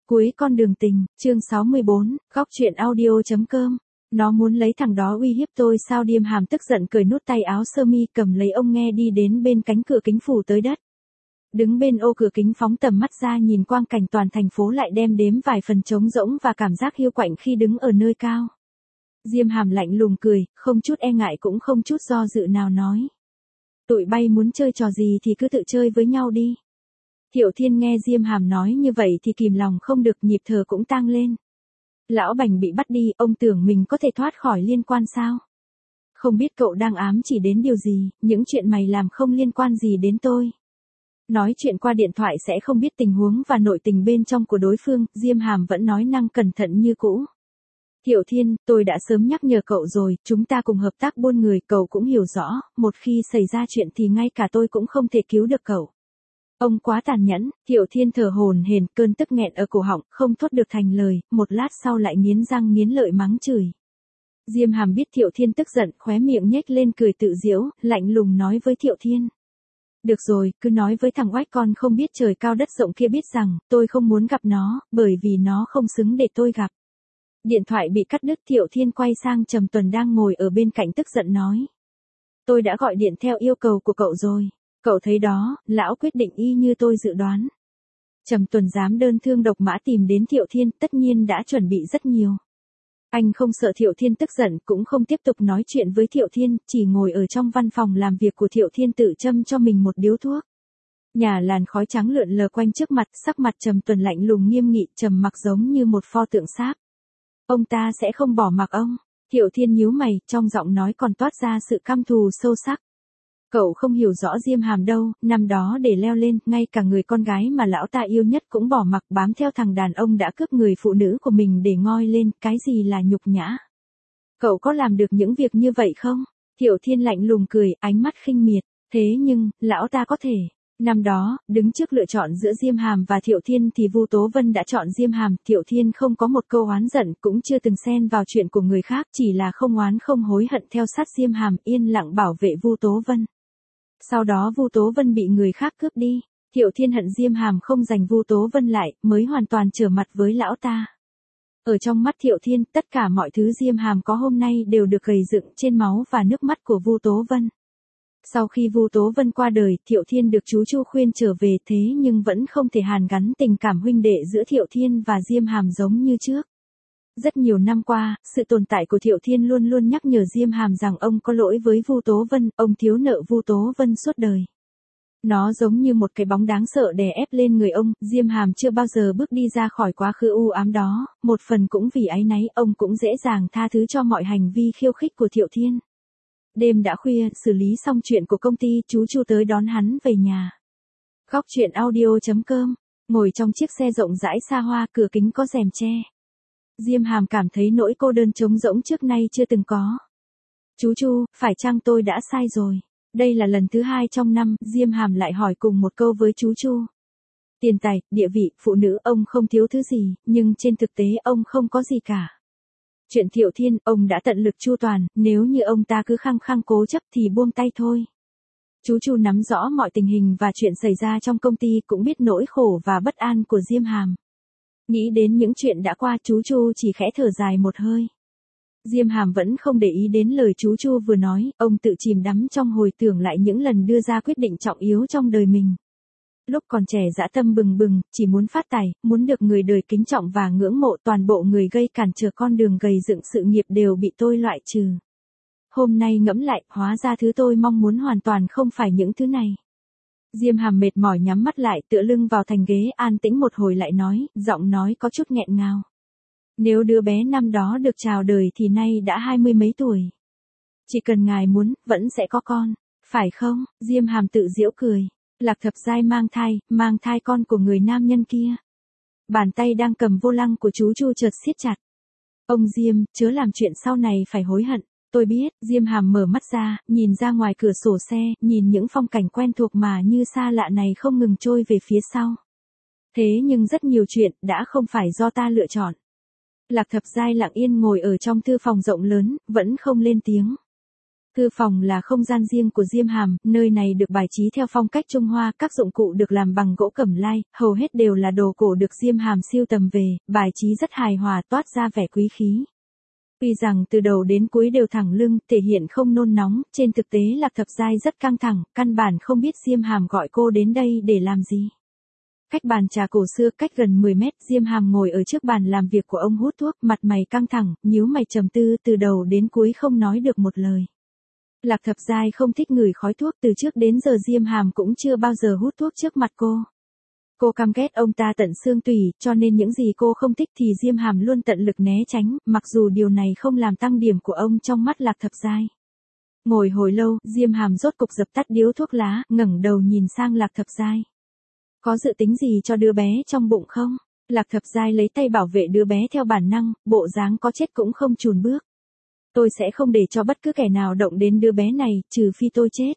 Cuối con đường tình, chương 64, góc truyện audio.com. Nó muốn lấy thằng đó uy hiếp tôi sao? Diêm Hàm tức giận cởi nút tay áo sơ mi, cầm lấy ông nghe đi đến bên cánh cửa kính phủ tới đất. Đứng bên ô cửa kính phóng tầm mắt ra nhìn quang cảnh toàn thành phố, lại đem đếm vài phần trống rỗng và cảm giác hiu quạnh khi đứng ở nơi cao. Diêm Hàm lạnh lùng cười, không chút e ngại cũng không chút do dự nào nói. Tụi bay muốn chơi trò gì thì cứ tự chơi với nhau đi. Thiệu Thiên nghe Diêm Hàm nói như vậy thì kìm lòng không được, nhịp thở cũng tang lên. Lão Bành bị bắt đi, ông tưởng mình có thể thoát khỏi liên quan sao? Không biết cậu đang ám chỉ đến điều gì, những chuyện mày làm không liên quan gì đến tôi. Nói chuyện qua điện thoại sẽ không biết tình huống và nội tình bên trong của đối phương, Diêm Hàm vẫn nói năng cẩn thận như cũ. Thiệu Thiên, tôi đã sớm nhắc nhở cậu rồi, chúng ta cùng hợp tác buôn người, cậu cũng hiểu rõ, một khi xảy ra chuyện thì ngay cả tôi cũng không thể cứu được cậu. Ông quá tàn nhẫn. Thiệu Thiên thở hổn hển, cơn tức nghẹn ở cổ họng, không thốt được thành lời, một lát sau lại nghiến răng nghiến lợi mắng chửi. Diêm Hàm biết Thiệu Thiên tức giận, khóe miệng nhếch lên cười tự giễu, lạnh lùng nói với Thiệu Thiên. Được rồi, cứ nói với thằng oách con không biết trời cao đất rộng kia biết rằng, tôi không muốn gặp nó, bởi vì nó không xứng để tôi gặp. Điện thoại bị cắt đứt, Thiệu Thiên quay sang Trầm Tuần đang ngồi ở bên cạnh tức giận nói. Tôi đã gọi điện theo yêu cầu của cậu rồi. Cậu thấy đó, lão quyết định y như tôi dự đoán. Trầm Tuần dám đơn thương độc mã tìm đến Thiệu Thiên, tất nhiên đã chuẩn bị rất nhiều. Anh không sợ Thiệu Thiên tức giận, cũng không tiếp tục nói chuyện với Thiệu Thiên, chỉ ngồi ở trong văn phòng làm việc của Thiệu Thiên tự châm cho mình một điếu thuốc. Nhà làn khói trắng lượn lờ quanh trước mặt, sắc mặt Trầm Tuần lạnh lùng nghiêm nghị, trầm mặc giống như một pho tượng sáp. Ông ta sẽ không bỏ mặc ông. Thiệu Thiên nhíu mày, trong giọng nói còn toát ra sự căm thù sâu sắc. Cậu không hiểu rõ Diêm Hàm đâu, năm đó để leo lên, ngay cả người con gái mà lão ta yêu nhất cũng bỏ mặc bám theo thằng đàn ông đã cướp người phụ nữ của mình để ngoi lên, cái gì là nhục nhã. Cậu có làm được những việc như vậy không? Thiệu Thiên lạnh lùng cười, ánh mắt khinh miệt, thế nhưng, lão ta có thể. Năm đó, đứng trước lựa chọn giữa Diêm Hàm và Thiệu Thiên thì Vu Tố Vân đã chọn Diêm Hàm, Thiệu Thiên không có một câu oán giận, cũng chưa từng xen vào chuyện của người khác, chỉ là không oán không hối hận theo sát Diêm Hàm, yên lặng bảo vệ Vu Tố Vân. Sau đó Vu Tố Vân bị người khác cướp đi, Thiệu Thiên hận Diêm Hàm không giành Vu Tố Vân lại, mới hoàn toàn trở mặt với lão ta. Ở trong mắt Thiệu Thiên, tất cả mọi thứ Diêm Hàm có hôm nay đều được gầy dựng trên máu và nước mắt của Vu Tố Vân. Sau khi Vu Tố Vân qua đời, Thiệu Thiên được chú Chu khuyên trở về, thế nhưng vẫn không thể hàn gắn tình cảm huynh đệ giữa Thiệu Thiên và Diêm Hàm giống như trước. Rất nhiều năm qua, sự tồn tại của Thiệu Thiên luôn luôn nhắc nhở Diêm Hàm rằng ông có lỗi với Vu Tố Vân, ông thiếu nợ Vu Tố Vân suốt đời. Nó giống như một cái bóng đáng sợ đè ép lên người ông, Diêm Hàm chưa bao giờ bước đi ra khỏi quá khứ u ám đó, một phần cũng vì áy náy, ông cũng dễ dàng tha thứ cho mọi hành vi khiêu khích của Thiệu Thiên. Đêm đã khuya, xử lý xong chuyện của công ty, chú Chu tới đón hắn về nhà. Góc truyện audio.com, ngồi trong chiếc xe rộng rãi xa hoa, cửa kính có rèm che. Diêm Hàm cảm thấy nỗi cô đơn trống rỗng trước nay chưa từng có. Chú Chu, phải chăng tôi đã sai rồi? Đây là lần thứ 2 trong năm, Diêm Hàm lại hỏi cùng một câu với chú Chu. Tiền tài, địa vị, phụ nữ, ông không thiếu thứ gì, nhưng trên thực tế ông không có gì cả. Chuyện Thiệu Thiên, ông đã tận lực chu toàn, nếu như ông ta cứ khăng khăng cố chấp thì buông tay thôi. Chú Chu nắm rõ mọi tình hình và chuyện xảy ra trong công ty, cũng biết nỗi khổ và bất an của Diêm Hàm. Nghĩ đến những chuyện đã qua, chú Chu chỉ khẽ thở dài một hơi. Diêm Hàm vẫn không để ý đến lời chú Chu vừa nói, ông tự chìm đắm trong hồi tưởng lại những lần đưa ra quyết định trọng yếu trong đời mình. Lúc còn trẻ dã tâm bừng bừng, chỉ muốn phát tài, muốn được người đời kính trọng và ngưỡng mộ, toàn bộ người gây cản trở con đường gầy dựng sự nghiệp đều bị tôi loại trừ. Hôm nay ngẫm lại, hóa ra thứ tôi mong muốn hoàn toàn không phải những thứ này. Diêm Hàm mệt mỏi nhắm mắt lại, tựa lưng vào thành ghế, an tĩnh một hồi lại nói, giọng nói có chút nghẹn ngào. Nếu đứa bé năm đó được chào đời thì nay đã 20 mấy tuổi. Chỉ cần ngài muốn, vẫn sẽ có con, phải không? Diêm Hàm tự giễu cười. Lạc Thập Giai mang thai con của người nam nhân kia. Bàn tay đang cầm vô lăng của chú Chu chợt siết chặt. Ông Diêm, chớ làm chuyện sau này phải hối hận. Tôi biết. Diêm Hàm mở mắt ra, nhìn ra ngoài cửa sổ xe, nhìn những phong cảnh quen thuộc mà như xa lạ này không ngừng trôi về phía sau. Thế nhưng rất nhiều chuyện, đã không phải do ta lựa chọn. Lạc Thập Giai lặng yên ngồi ở trong thư phòng rộng lớn, vẫn không lên tiếng. Thư phòng là không gian riêng của Diêm Hàm, nơi này được bài trí theo phong cách Trung Hoa, các dụng cụ được làm bằng gỗ cẩm lai, hầu hết đều là đồ cổ được Diêm Hàm sưu tầm về, bài trí rất hài hòa toát ra vẻ quý khí. Tuy rằng từ đầu đến cuối đều thẳng lưng, thể hiện không nôn nóng, trên thực tế Lạc Thập Giai rất căng thẳng, căn bản không biết Diêm Hàm gọi cô đến đây để làm gì. Cách bàn trà cổ xưa cách gần 10 mét, Diêm Hàm ngồi ở trước bàn làm việc của ông hút thuốc, mặt mày căng thẳng, nhíu mày trầm tư từ đầu đến cuối không nói được một lời. Lạc Thập Giai không thích ngửi khói thuốc, từ trước đến giờ Diêm Hàm cũng chưa bao giờ hút thuốc trước mặt cô. Cô căm ghét ông ta tận xương tủy, cho nên những gì cô không thích thì Diêm Hàm luôn tận lực né tránh, mặc dù điều này không làm tăng điểm của ông trong mắt Lạc Thập Giai. Ngồi hồi lâu, Diêm Hàm rốt cục dập tắt điếu thuốc lá, ngẩng đầu nhìn sang Lạc Thập Giai. Có dự tính gì cho đứa bé trong bụng không? Lạc Thập Giai lấy tay bảo vệ đứa bé theo bản năng, bộ dáng có chết cũng không chùn bước. Tôi sẽ không để cho bất cứ kẻ nào động đến đứa bé này, trừ phi tôi chết.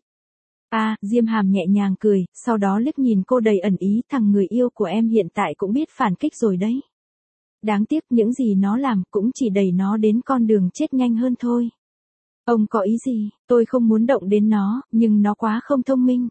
Diêm Hàm nhẹ nhàng cười, sau đó liếc nhìn cô đầy ẩn ý, thằng người yêu của em hiện tại cũng biết phản kích rồi đấy. Đáng tiếc những gì nó làm cũng chỉ đẩy nó đến con đường chết nhanh hơn thôi. Ông có ý gì? Tôi không muốn động đến nó, nhưng nó quá không thông minh.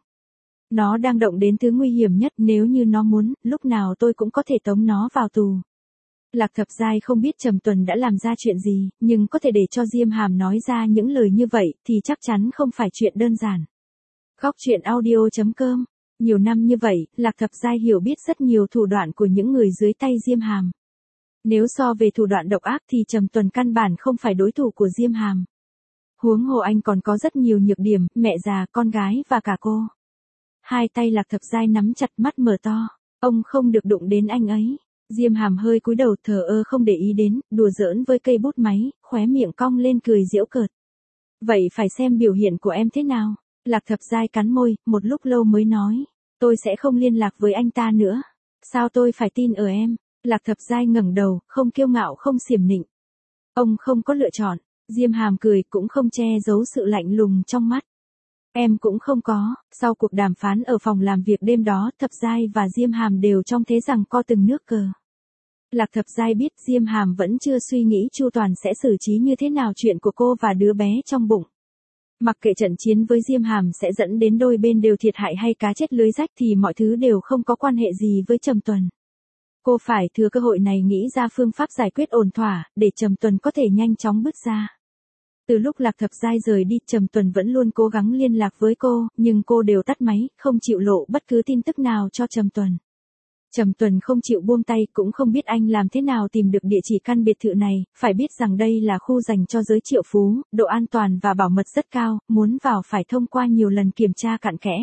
Nó đang động đến thứ nguy hiểm nhất, nếu như nó muốn, lúc nào tôi cũng có thể tống nó vào tù. Lạc Thập Giai không biết Trầm Tuần đã làm ra chuyện gì, nhưng có thể để cho Diêm Hàm nói ra những lời như vậy thì chắc chắn không phải chuyện đơn giản. Góc truyện audio.com. Nhiều năm như vậy, Lạc Thập Giai hiểu biết rất nhiều thủ đoạn của những người dưới tay Diêm Hàm. Nếu so về thủ đoạn độc ác thì Trầm Tuần căn bản không phải đối thủ của Diêm Hàm. Huống hồ anh còn có rất nhiều nhược điểm, mẹ già, con gái và cả cô. Hai tay Lạc Thập Giai nắm chặt, mắt mở to. Ông không được đụng đến anh ấy. Diêm Hàm hơi cúi đầu thờ ơ không để ý đến, đùa giỡn với cây bút máy, khóe miệng cong lên cười giễu cợt. Vậy phải xem biểu hiện của em thế nào? Lạc Thập Giai cắn môi, một lúc lâu mới nói. Tôi sẽ không liên lạc với anh ta nữa. Sao tôi phải tin ở em? Lạc Thập Giai ngẩng đầu, không kiêu ngạo không xiểm nịnh. Ông không có lựa chọn. Diêm Hàm cười cũng không che giấu sự lạnh lùng trong mắt. Em cũng không có. Sau cuộc đàm phán ở phòng làm việc đêm đó, Thập Giai và Diêm Hàm đều trong thế giằng co từng nước cờ. Lạc Thập Giai biết Diêm Hàm vẫn chưa suy nghĩ chu toàn sẽ xử trí như thế nào chuyện của cô và đứa bé trong bụng. Mặc kệ trận chiến với Diêm Hàm sẽ dẫn đến đôi bên đều thiệt hại hay cá chết lưới rách thì mọi thứ đều không có quan hệ gì với Trầm Tuần. Cô phải thừa cơ hội này nghĩ ra phương pháp giải quyết ổn thỏa, để Trầm Tuần có thể nhanh chóng bước ra. Từ lúc Lạc Thập Giai rời đi, Trầm Tuần vẫn luôn cố gắng liên lạc với cô, nhưng cô đều tắt máy, không chịu lộ bất cứ tin tức nào cho Trầm Tuần. Trầm Tuần không chịu buông tay, cũng không biết anh làm thế nào tìm được địa chỉ căn biệt thự này, phải biết rằng đây là khu dành cho giới triệu phú, độ an toàn và bảo mật rất cao, muốn vào phải thông qua nhiều lần kiểm tra cặn kẽ.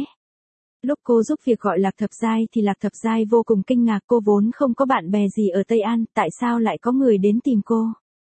Lúc cô giúp việc gọi Lạc Thập Giai thì Lạc Thập Giai vô cùng kinh ngạc, cô vốn không có bạn bè gì ở Tây An, tại sao lại có người đến tìm cô.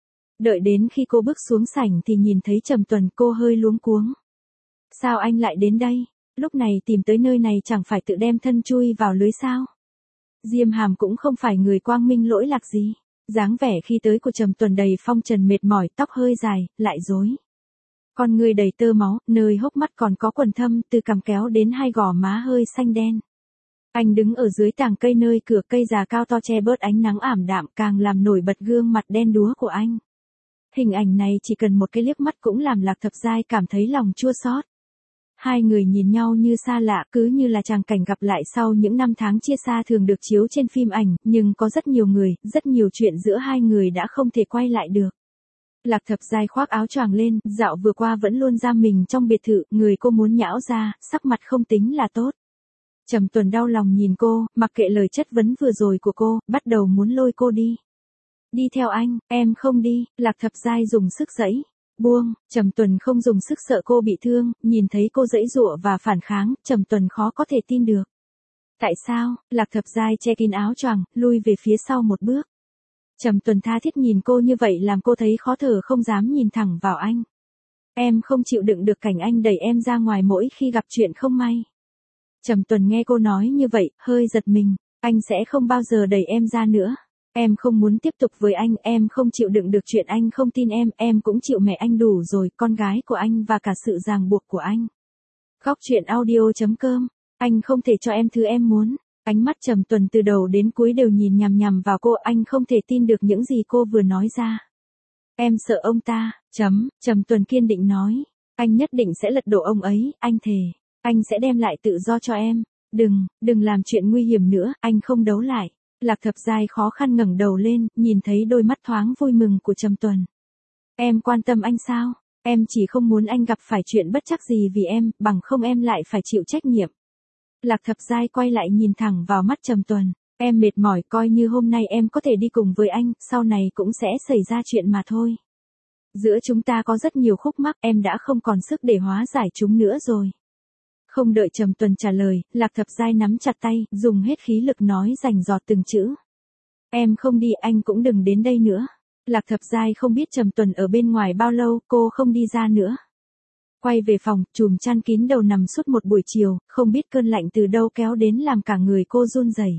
Đợi đến khi cô bước xuống sảnh thì nhìn thấy Trầm Tuần, cô hơi luống cuống. Sao anh lại đến đây? Lúc này tìm tới nơi này chẳng phải tự đem thân chui vào lưới sao? Diêm Hàm cũng không phải người quang minh lỗi lạc gì. Dáng vẻ khi tới của Trầm Tuần đầy phong trần mệt mỏi, tóc hơi dài, lại rối. Con người đầy tơ máu, nơi hốc mắt còn có quầng thâm, từ cằm kéo đến hai gò má hơi xanh đen. Anh đứng ở dưới tàng cây nơi cửa cây già cao to che bớt ánh nắng ảm đạm, càng làm nổi bật gương mặt đen đúa của anh. Hình ảnh này chỉ cần một cái liếc mắt cũng làm Lạc Thập Giai cảm thấy lòng chua xót. Hai người nhìn nhau như xa lạ, cứ như là tràng cảnh gặp lại sau những năm tháng chia xa thường được chiếu trên phim ảnh, nhưng có rất nhiều người, rất nhiều chuyện giữa hai người đã không thể quay lại được. Lạc Thập Giai khoác áo choàng lên, dạo vừa qua vẫn luôn giam mình trong biệt thự, người cô muốn nhão ra, sắc mặt không tính là tốt. Trầm Tuần đau lòng nhìn cô, mặc kệ lời chất vấn vừa rồi của cô, bắt đầu muốn lôi cô đi. Đi theo anh, em không đi. Lạc Thập Giai dùng sức giãy. Buông. Trầm Tuần không dùng sức, sợ cô bị thương, nhìn thấy cô giãy giụa và phản kháng, Trầm Tuần khó có thể tin được. Tại sao? Lạc Thập Giai che kín áo choàng, lui về phía sau một bước. Trầm Tuần tha thiết nhìn cô như vậy làm cô thấy khó thở, không dám nhìn thẳng vào anh. Em không chịu đựng được cảnh anh đẩy em ra ngoài mỗi khi gặp chuyện không may. Trầm Tuần nghe cô nói như vậy, hơi giật mình. Anh sẽ không bao giờ đẩy em ra nữa. Em không muốn tiếp tục với anh, em không chịu đựng được chuyện anh không tin em cũng chịu mẹ anh đủ rồi, con gái của anh và cả sự ràng buộc của anh. Góc truyện audio.com. Anh không thể cho em thứ em muốn. Ánh mắt Trầm Tuần từ đầu đến cuối đều nhìn nhằm nhằm vào cô, anh không thể tin được những gì cô vừa nói ra. Em sợ ông ta, Trầm Tuần kiên định nói. Anh nhất định sẽ lật đổ ông ấy, anh thề. Anh sẽ đem lại tự do cho em. Đừng làm chuyện nguy hiểm nữa, anh không đấu lại. Lạc Thập Giai khó khăn ngẩng đầu lên, nhìn thấy đôi mắt thoáng vui mừng của Trầm Tuần. Em quan tâm anh sao? Em chỉ không muốn anh gặp phải chuyện bất trắc gì vì em, bằng không em lại phải chịu trách nhiệm. Lạc Thập Giai quay lại nhìn thẳng vào mắt Trầm Tuần. Em mệt mỏi, coi như hôm nay em có thể đi cùng với anh, sau này cũng sẽ xảy ra chuyện mà thôi. Giữa chúng ta có rất nhiều khúc mắc, em đã không còn sức để hóa giải chúng nữa rồi. Không đợi Trầm Tuần trả lời, Lạc Thập Giai nắm chặt tay, dùng hết khí lực nói rành rọt từng chữ. Em không đi, anh cũng đừng đến đây nữa. Lạc Thập Giai không biết Trầm Tuần ở bên ngoài bao lâu, cô không đi ra nữa. Quay về phòng, chùm chăn kín đầu nằm suốt một buổi chiều, không biết cơn lạnh từ đâu kéo đến làm cả người cô run rẩy.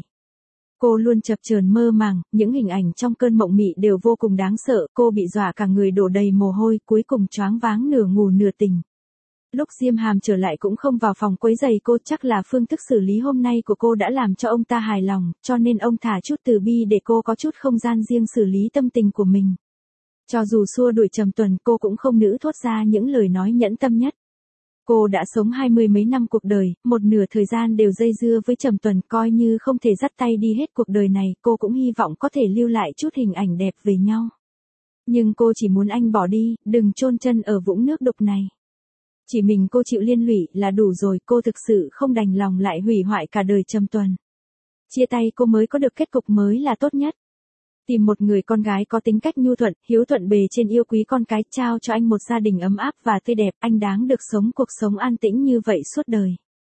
Cô luôn chập chờn mơ màng, những hình ảnh trong cơn mộng mị đều vô cùng đáng sợ, cô bị dọa cả người đổ đầy mồ hôi, cuối cùng choáng váng nửa ngủ nửa tỉnh. Lúc Diêm Hàm trở lại cũng không vào phòng quấy rầy cô, chắc là phương thức xử lý hôm nay của cô đã làm cho ông ta hài lòng, cho nên ông thả chút từ bi để cô có chút không gian riêng xử lý tâm tình của mình. Cho dù xua đuổi Trầm Tuần, cô cũng không nỡ thốt ra những lời nói nhẫn tâm nhất. Cô đã sống 20 mấy năm cuộc đời, một nửa thời gian đều dây dưa với Trầm Tuần, coi như không thể dắt tay đi hết cuộc đời này, cô cũng hy vọng có thể lưu lại chút hình ảnh đẹp về nhau. Nhưng cô chỉ muốn anh bỏ đi, đừng chôn chân ở vũng nước đục này. Chỉ mình cô chịu liên lụy là đủ rồi, cô thực sự không đành lòng lại hủy hoại cả đời Trầm Tuần. Chia tay cô mới có được kết cục mới là tốt nhất. Tìm một người con gái có tính cách nhu thuận, hiếu thuận bề trên, yêu quý con cái, trao cho anh một gia đình ấm áp và tươi đẹp, anh đáng được sống cuộc sống an tĩnh như vậy suốt đời.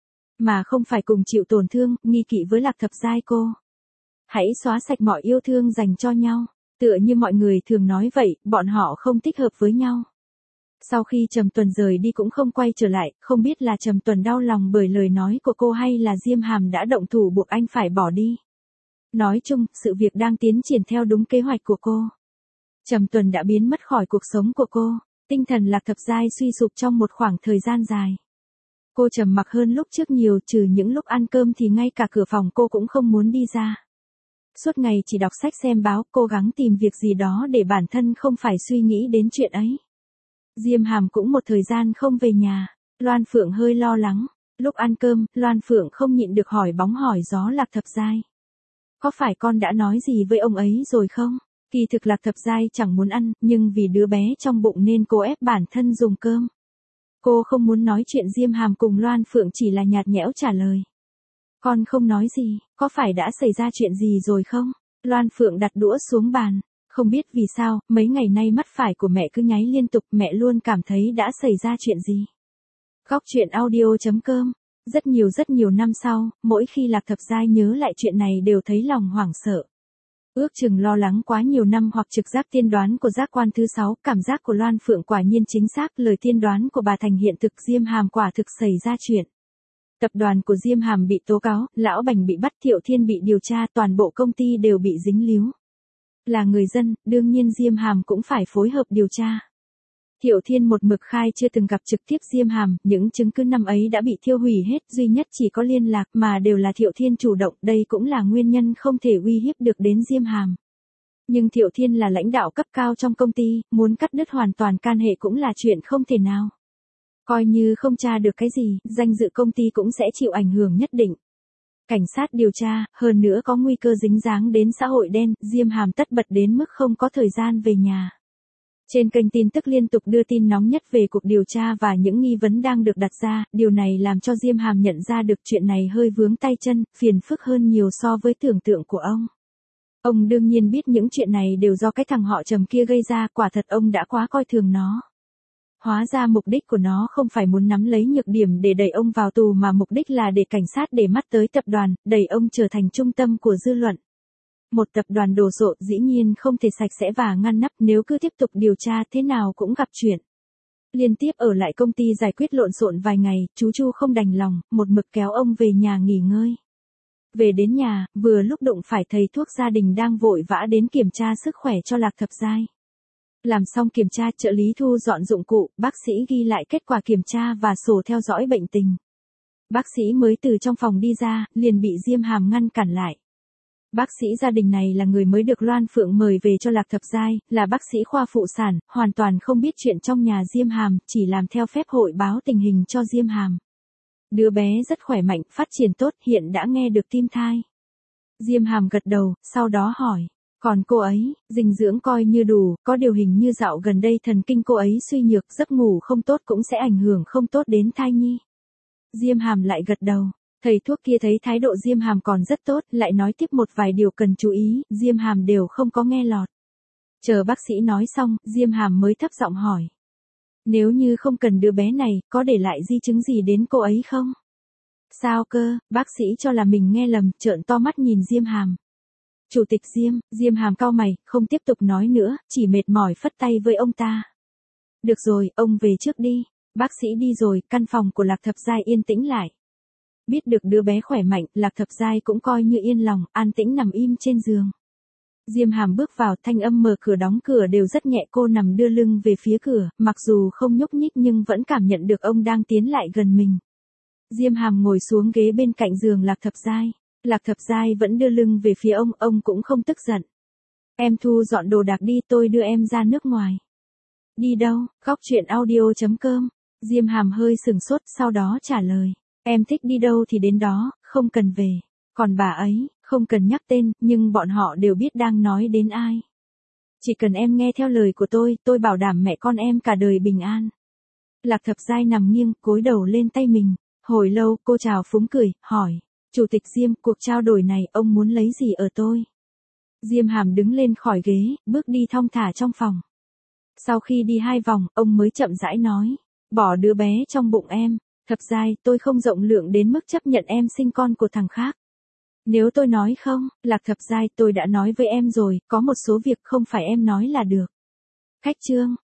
Mà không phải cùng chịu tổn thương, nghi kỵ với Lạc Thập Giai cô. Hãy xóa sạch mọi yêu thương dành cho nhau, tựa như mọi người thường nói vậy, bọn họ không thích hợp với nhau. Sau khi Trầm Tuần rời đi cũng không quay trở lại, không biết là Trầm Tuần đau lòng bởi lời nói của cô hay là Diêm Hàm đã động thủ buộc anh phải bỏ đi. Nói chung, sự việc đang tiến triển theo đúng kế hoạch của cô. Trầm Tuần đã biến mất khỏi cuộc sống của cô, tinh thần Lạc Thập Giai suy sụp trong một khoảng thời gian dài. Cô trầm mặc hơn lúc trước nhiều, trừ những lúc ăn cơm thì ngay cả cửa phòng cô cũng không muốn đi ra. Suốt ngày chỉ đọc sách xem báo, cố gắng tìm việc gì đó để bản thân không phải suy nghĩ đến chuyện ấy. Diêm Hàm cũng một thời gian không về nhà, Loan Phượng hơi lo lắng. Lúc ăn cơm, Loan Phượng không nhịn được hỏi bóng hỏi gió Lạc Thập Giai. Có phải con đã nói gì với ông ấy rồi không? Kỳ thực Lạc Thập Giai chẳng muốn ăn, nhưng vì đứa bé trong bụng nên cô ép bản thân dùng cơm. Cô không muốn nói chuyện. Diêm Hàm cùng Loan Phượng chỉ là nhạt nhẽo trả lời. Con không nói gì, có phải đã xảy ra chuyện gì rồi không? Loan Phượng đặt đũa xuống bàn. Không biết vì sao, mấy ngày nay mắt phải của mẹ cứ nháy liên tục, mẹ luôn cảm thấy đã xảy ra chuyện gì. Góc truyện audio.com. Rất nhiều năm sau, mỗi khi Lạc Thập Giai nhớ lại chuyện này đều thấy lòng hoảng sợ. Ước chừng lo lắng quá nhiều năm hoặc trực giác tiên đoán của giác quan thứ 6, cảm giác của Loan Phượng quả nhiên chính xác, lời tiên đoán của bà thành hiện thực, Diêm Hàm quả thực xảy ra chuyện. Tập đoàn của Diêm Hàm bị tố cáo, Lão Bành bị bắt, Thiệu Thiên bị điều tra, toàn bộ công ty đều bị dính líu. Là người dân, đương nhiên Diêm Hàm cũng phải phối hợp điều tra. Thiệu Thiên một mực khai chưa từng gặp trực tiếp Diêm Hàm, những chứng cứ năm ấy đã bị thiêu hủy hết, duy nhất chỉ có liên lạc mà đều là Thiệu Thiên chủ động, đây cũng là nguyên nhân không thể uy hiếp được đến Diêm Hàm. Nhưng Thiệu Thiên là lãnh đạo cấp cao trong công ty, muốn cắt đứt hoàn toàn can hệ cũng là chuyện không thể nào. Coi như không tra được cái gì, danh dự công ty cũng sẽ chịu ảnh hưởng nhất định. Cảnh sát điều tra, hơn nữa có nguy cơ dính dáng đến xã hội đen, Diêm Hàm tất bật đến mức không có thời gian về nhà. Trên kênh tin tức liên tục đưa tin nóng nhất về cuộc điều tra và những nghi vấn đang được đặt ra, điều này làm cho Diêm Hàm nhận ra được chuyện này hơi vướng tay chân, phiền phức hơn nhiều so với tưởng tượng của ông. Ông đương nhiên biết những chuyện này đều do cái thằng họ Trầm kia gây ra, quả thật ông đã quá coi thường nó. Hóa ra mục đích của nó không phải muốn nắm lấy nhược điểm để đẩy ông vào tù mà mục đích là để cảnh sát để mắt tới tập đoàn, đẩy ông trở thành trung tâm của dư luận. Một tập đoàn đồ sộ dĩ nhiên không thể sạch sẽ và ngăn nắp, nếu cứ tiếp tục điều tra thế nào cũng gặp chuyện. Liên tiếp ở lại công ty giải quyết lộn xộn vài ngày, chú Chu không đành lòng, một mực kéo ông về nhà nghỉ ngơi. Về đến nhà, vừa lúc đụng phải thầy thuốc gia đình đang vội vã đến kiểm tra sức khỏe cho Lạc Thập Giai. Làm xong kiểm tra, trợ lý thu dọn dụng cụ, bác sĩ ghi lại kết quả kiểm tra và sổ theo dõi bệnh tình. Bác sĩ mới từ trong phòng đi ra, liền bị Diêm Hàm ngăn cản lại. Bác sĩ gia đình này là người mới được Loan Phượng mời về cho Lạc Thập Giai, là bác sĩ khoa phụ sản, hoàn toàn không biết chuyện trong nhà Diêm Hàm, chỉ làm theo phép hội báo tình hình cho Diêm Hàm. Đứa bé rất khỏe mạnh, phát triển tốt, hiện đã nghe được tim thai. Diêm Hàm gật đầu, sau đó hỏi. Còn cô ấy, dinh dưỡng coi như đủ, có điều hình như dạo gần đây thần kinh cô ấy suy nhược, giấc ngủ không tốt cũng sẽ ảnh hưởng không tốt đến thai nhi. Diêm Hàm lại gật đầu. Thầy thuốc kia thấy thái độ Diêm Hàm còn rất tốt, lại nói tiếp một vài điều cần chú ý, Diêm Hàm đều không có nghe lọt. Chờ bác sĩ nói xong, Diêm Hàm mới thấp giọng hỏi. Nếu như không cần đứa bé này, có để lại di chứng gì đến cô ấy không? Sao cơ, bác sĩ cho là mình nghe lầm, trợn to mắt nhìn Diêm Hàm. Chủ tịch Diêm Hàm cau mày, không tiếp tục nói nữa, chỉ mệt mỏi phất tay với ông ta. Được rồi, ông về trước đi. Bác sĩ đi rồi, căn phòng của Lạc Thập Giai yên tĩnh lại. Biết được đứa bé khỏe mạnh, Lạc Thập Giai cũng coi như yên lòng, an tĩnh nằm im trên giường. Diêm Hàm bước vào, thanh âm mở cửa đóng cửa đều rất nhẹ, cô nằm đưa lưng về phía cửa, mặc dù không nhúc nhích nhưng vẫn cảm nhận được ông đang tiến lại gần mình. Diêm Hàm ngồi xuống ghế bên cạnh giường Lạc Thập Giai. Lạc Thập Giai vẫn đưa lưng về phía ông cũng không tức giận. Em thu dọn đồ đạc đi, tôi đưa em ra nước ngoài. Đi đâu? Góc truyện audio.com. Diêm Hàm hơi sừng sốt, sau đó trả lời. Em thích đi đâu thì đến đó, không cần về. Còn bà ấy, không cần nhắc tên, nhưng bọn họ đều biết đang nói đến ai. Chỉ cần em nghe theo lời của tôi bảo đảm mẹ con em cả đời bình an. Lạc Thập Giai nằm nghiêng, cúi đầu lên tay mình. Hồi lâu, cô chào phúng cười, hỏi. Chủ tịch Diêm, cuộc trao đổi này, ông muốn lấy gì ở tôi? Diêm Hàm đứng lên khỏi ghế, bước đi thong thả trong phòng. Sau khi đi 2 vòng, ông mới chậm rãi nói. Bỏ đứa bé trong bụng em. Thập Giai, tôi không rộng lượng đến mức chấp nhận em sinh con của thằng khác. Nếu tôi nói không, Lạc Thập Giai, tôi đã nói với em rồi, có một số việc không phải em nói là được. Khách chương.